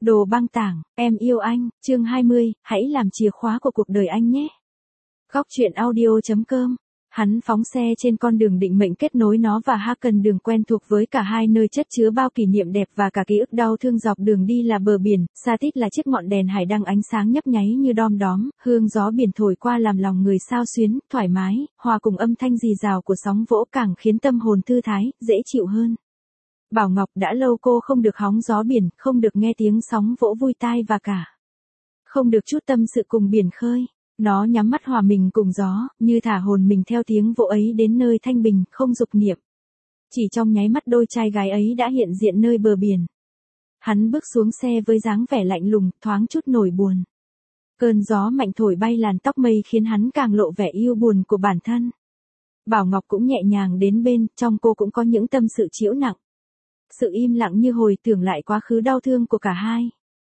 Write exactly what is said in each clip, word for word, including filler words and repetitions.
Đồ băng tảng, em yêu anh, chương hai mươi, hãy làm chìa khóa của cuộc đời anh nhé. Góc truyện audio chấm com. Hắn phóng xe trên con đường định mệnh kết nối nó và Haken, đường quen thuộc với cả hai nơi chất chứa bao kỷ niệm đẹp và cả ký ức đau thương. Dọc đường đi là bờ biển, xa tít là chiếc ngọn đèn hải đăng ánh sáng nhấp nháy như đom đóm, hương gió biển thổi qua làm lòng người xao xuyến, thoải mái, hòa cùng âm thanh rì rào của sóng vỗ càng khiến tâm hồn thư thái, dễ chịu hơn. Bảo Ngọc đã lâu cô không được hóng gió biển, không được nghe tiếng sóng vỗ vui tai và cả không được chút tâm sự cùng biển khơi. Nó nhắm mắt hòa mình cùng gió, như thả hồn mình theo tiếng vỗ ấy đến nơi thanh bình, không dục niệm. Chỉ trong nháy mắt đôi trai gái ấy đã hiện diện nơi bờ biển. Hắn bước xuống xe với dáng vẻ lạnh lùng, thoáng chút nổi buồn. Cơn gió mạnh thổi bay làn tóc mây khiến hắn càng lộ vẻ yêu buồn của bản thân. Bảo Ngọc cũng nhẹ nhàng đến bên, trong cô cũng có những tâm sự trĩu nặng. Sự im lặng như hồi tưởng lại quá khứ đau thương của cả hai.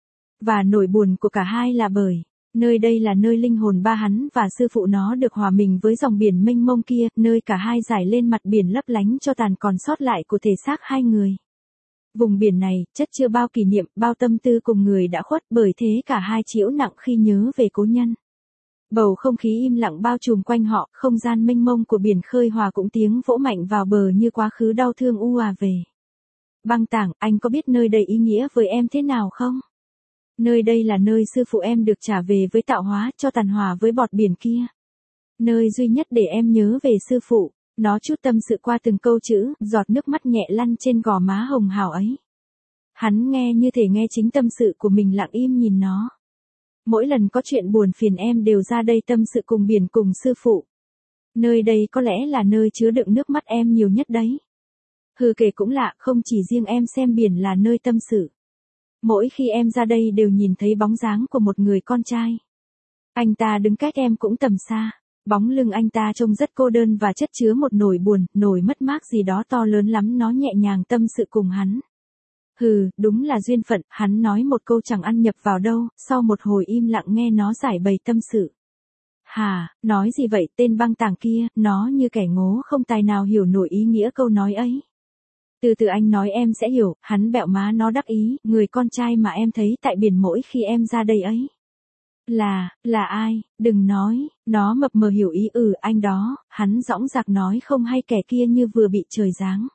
Và nỗi buồn của cả hai là bởi nơi đây là nơi linh hồn ba hắn và sư phụ nó được hòa mình với dòng biển mênh mông kia, nơi cả hai giải lên mặt biển lấp lánh cho tàn còn sót lại của thể xác hai người. Vùng biển này, chất chứa bao kỷ niệm, bao tâm tư cùng người đã khuất, bởi thế cả hai trĩu nặng khi nhớ về cố nhân. Bầu không khí im lặng bao trùm quanh họ, không gian mênh mông của biển khơi hòa cũng tiếng vỗ mạnh vào bờ như quá khứ đau thương u à về. Băng tảng, anh có biết nơi đây ý nghĩa với em thế nào không? Nơi đây là nơi sư phụ em được trả về với tạo hóa, cho tàn hòa với bọt biển kia. Nơi duy nhất để em nhớ về sư phụ. Nó chút tâm sự qua từng câu chữ, giọt nước mắt nhẹ lăn trên gò má hồng hào ấy. Hắn nghe như thể nghe chính tâm sự của mình, lặng im nhìn nó. Mỗi lần có chuyện buồn phiền em đều ra đây tâm sự cùng biển cùng sư phụ. Nơi đây có lẽ là nơi chứa đựng nước mắt em nhiều nhất đấy. Hừ, kể cũng lạ, không chỉ riêng em xem biển là nơi tâm sự. Mỗi khi em ra đây đều nhìn thấy bóng dáng của một người con trai. Anh ta đứng cách em cũng tầm xa. Bóng lưng anh ta trông rất cô đơn và chất chứa một nỗi buồn, nỗi mất mát gì đó to lớn lắm. Nó nhẹ nhàng tâm sự cùng hắn. Hừ, đúng là duyên phận, hắn nói một câu chẳng ăn nhập vào đâu, sau một hồi im lặng nghe nó giải bày tâm sự. Hà, nói gì vậy, tên băng tảng kia, nó như kẻ ngố không tài nào hiểu nổi ý nghĩa câu nói ấy. Từ từ anh nói em sẽ hiểu, hắn bẹo má nó đắc ý, người con trai mà em thấy tại biển mỗi khi em ra đây ấy. Là, là ai, đừng nói, nó mập mờ hiểu ý. Ừ, anh đó, hắn dõng dạc nói không hay, kẻ kia như vừa bị trời giáng.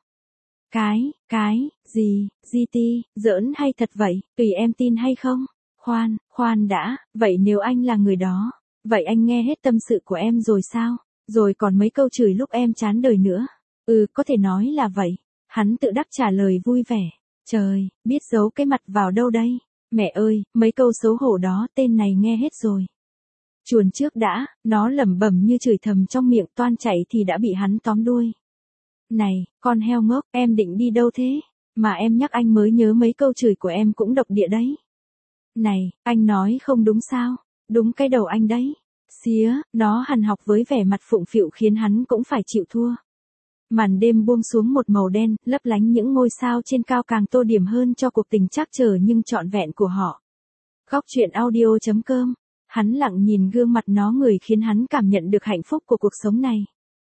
Cái, cái, gì, gi ti, giỡn hay thật vậy, tùy em tin hay không? Khoan, khoan đã, vậy nếu anh là người đó, vậy anh nghe hết tâm sự của em rồi sao? Rồi còn mấy câu chửi lúc em chán đời nữa. Ừ, có thể nói là vậy. Hắn tự đắc trả lời vui vẻ. Trời, biết giấu cái mặt vào đâu đây? Mẹ ơi, mấy câu xấu hổ đó tên này nghe hết rồi. Chuồn trước đã, nó lẩm bẩm như chửi thầm trong miệng, toan chạy thì đã bị hắn tóm đuôi. Này, con heo ngốc, em định đi đâu thế? Mà em nhắc anh mới nhớ mấy câu chửi của em cũng độc địa đấy. Này, anh nói không đúng sao? Đúng cái đầu anh đấy. Xía, nó hằn học với vẻ mặt phụng phịu khiến hắn cũng phải chịu thua. Màn đêm buông xuống một màu đen, lấp lánh những ngôi sao trên cao càng tô điểm hơn cho cuộc tình trắc trở nhưng trọn vẹn của họ. Góc truyện audio chấm com. Hắn lặng nhìn gương mặt nó, người khiến hắn cảm nhận được hạnh phúc của cuộc sống này.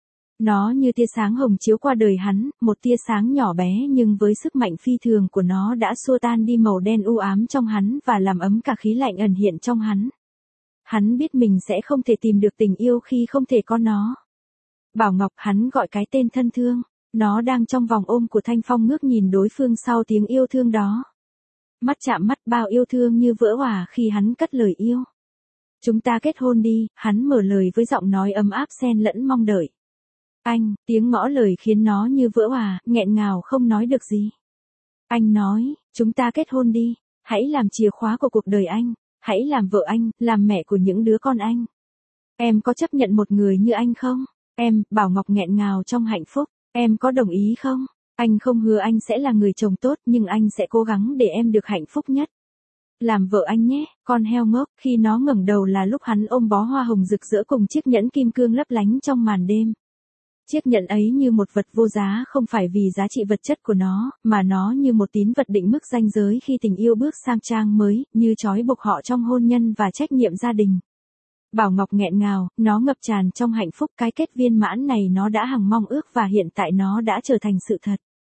Nó như tia sáng hồng chiếu qua đời hắn, một tia sáng nhỏ bé nhưng với sức mạnh phi thường của nó đã xua tan đi màu đen u ám trong hắn và làm ấm cả khí lạnh ẩn hiện trong hắn. Hắn biết mình sẽ không thể tìm được tình yêu khi không thể có nó. Bảo Ngọc, hắn gọi cái tên thân thương. Nó đang trong vòng ôm của Thanh Phong, ngước nhìn đối phương sau tiếng yêu thương đó. Mắt chạm mắt, bao yêu thương như vỡ òa khi hắn cất lời yêu. Chúng ta kết hôn đi, hắn mở lời với giọng nói ấm áp xen lẫn mong đợi. Anh, tiếng ngõ lời khiến nó như vỡ òa, nghẹn ngào không nói được gì. Anh nói, chúng ta kết hôn đi, hãy làm chìa khóa của cuộc đời anh, hãy làm vợ anh, làm mẹ của những đứa con anh. Em có chấp nhận một người như anh không? Em, Bảo Ngọc nghẹn ngào trong hạnh phúc, em có đồng ý không? Anh không hứa anh sẽ là người chồng tốt, nhưng anh sẽ cố gắng để em được hạnh phúc nhất. Làm vợ anh nhé, con heo ngốc. Khi nó ngẩng đầu là lúc hắn ôm bó hoa hồng rực rỡ cùng chiếc nhẫn kim cương lấp lánh trong màn đêm. Chiếc nhẫn ấy như một vật vô giá, không phải vì giá trị vật chất của nó, mà nó như một tín vật định mức ranh giới khi tình yêu bước sang trang mới, như trói buộc họ trong hôn nhân và trách nhiệm gia đình. Bảo Ngọc nghẹn ngào, nó ngập tràn trong hạnh phúc, cái kết viên mãn này nó đã hằng mong ước và hiện tại nó đã trở thành sự thật.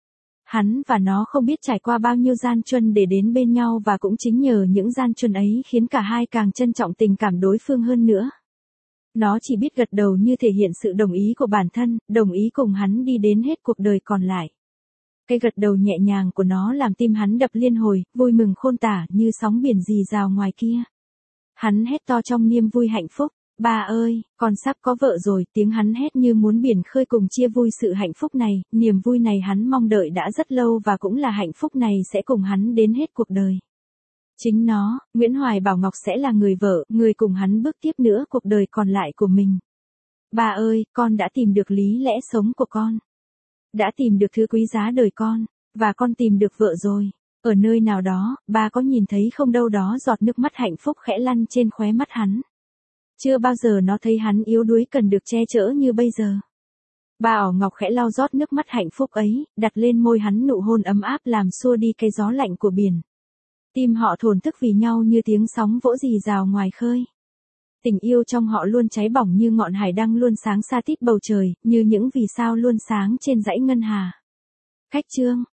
Hắn và nó không biết trải qua bao nhiêu gian truân để đến bên nhau, và cũng chính nhờ những gian truân ấy khiến cả hai càng trân trọng tình cảm đối phương hơn nữa. Nó chỉ biết gật đầu như thể hiện sự đồng ý của bản thân, đồng ý cùng hắn đi đến hết cuộc đời còn lại. Cái gật đầu nhẹ nhàng của nó làm tim hắn đập liên hồi, vui mừng khôn tả như sóng biển rì rào ngoài kia. Hắn hét to trong niềm vui hạnh phúc, ba ơi, con sắp có vợ rồi, tiếng hắn hét như muốn biển khơi cùng chia vui sự hạnh phúc này, niềm vui này hắn mong đợi đã rất lâu và cũng là hạnh phúc này sẽ cùng hắn đến hết cuộc đời. Chính nó, Nguyễn Hoài Bảo Ngọc sẽ là người vợ, người cùng hắn bước tiếp nữa cuộc đời còn lại của mình. Ba ơi, con đã tìm được lý lẽ sống của con. Đã tìm được thứ quý giá đời con, và con tìm được vợ rồi. Ở nơi nào đó, ba có nhìn thấy không đâu đó giọt nước mắt hạnh phúc khẽ lăn trên khóe mắt hắn. Chưa bao giờ nó thấy hắn yếu đuối cần được che chở như bây giờ. Ba ỏ ngọc khẽ lau rót nước mắt hạnh phúc ấy, đặt lên môi hắn nụ hôn ấm áp làm xua đi cái gió lạnh của biển. Tim họ thổn thức vì nhau như tiếng sóng vỗ rì rào ngoài khơi. Tình yêu trong họ luôn cháy bỏng như ngọn hải đăng luôn sáng xa tít bầu trời, như những vì sao luôn sáng trên dãy ngân hà. Khách chương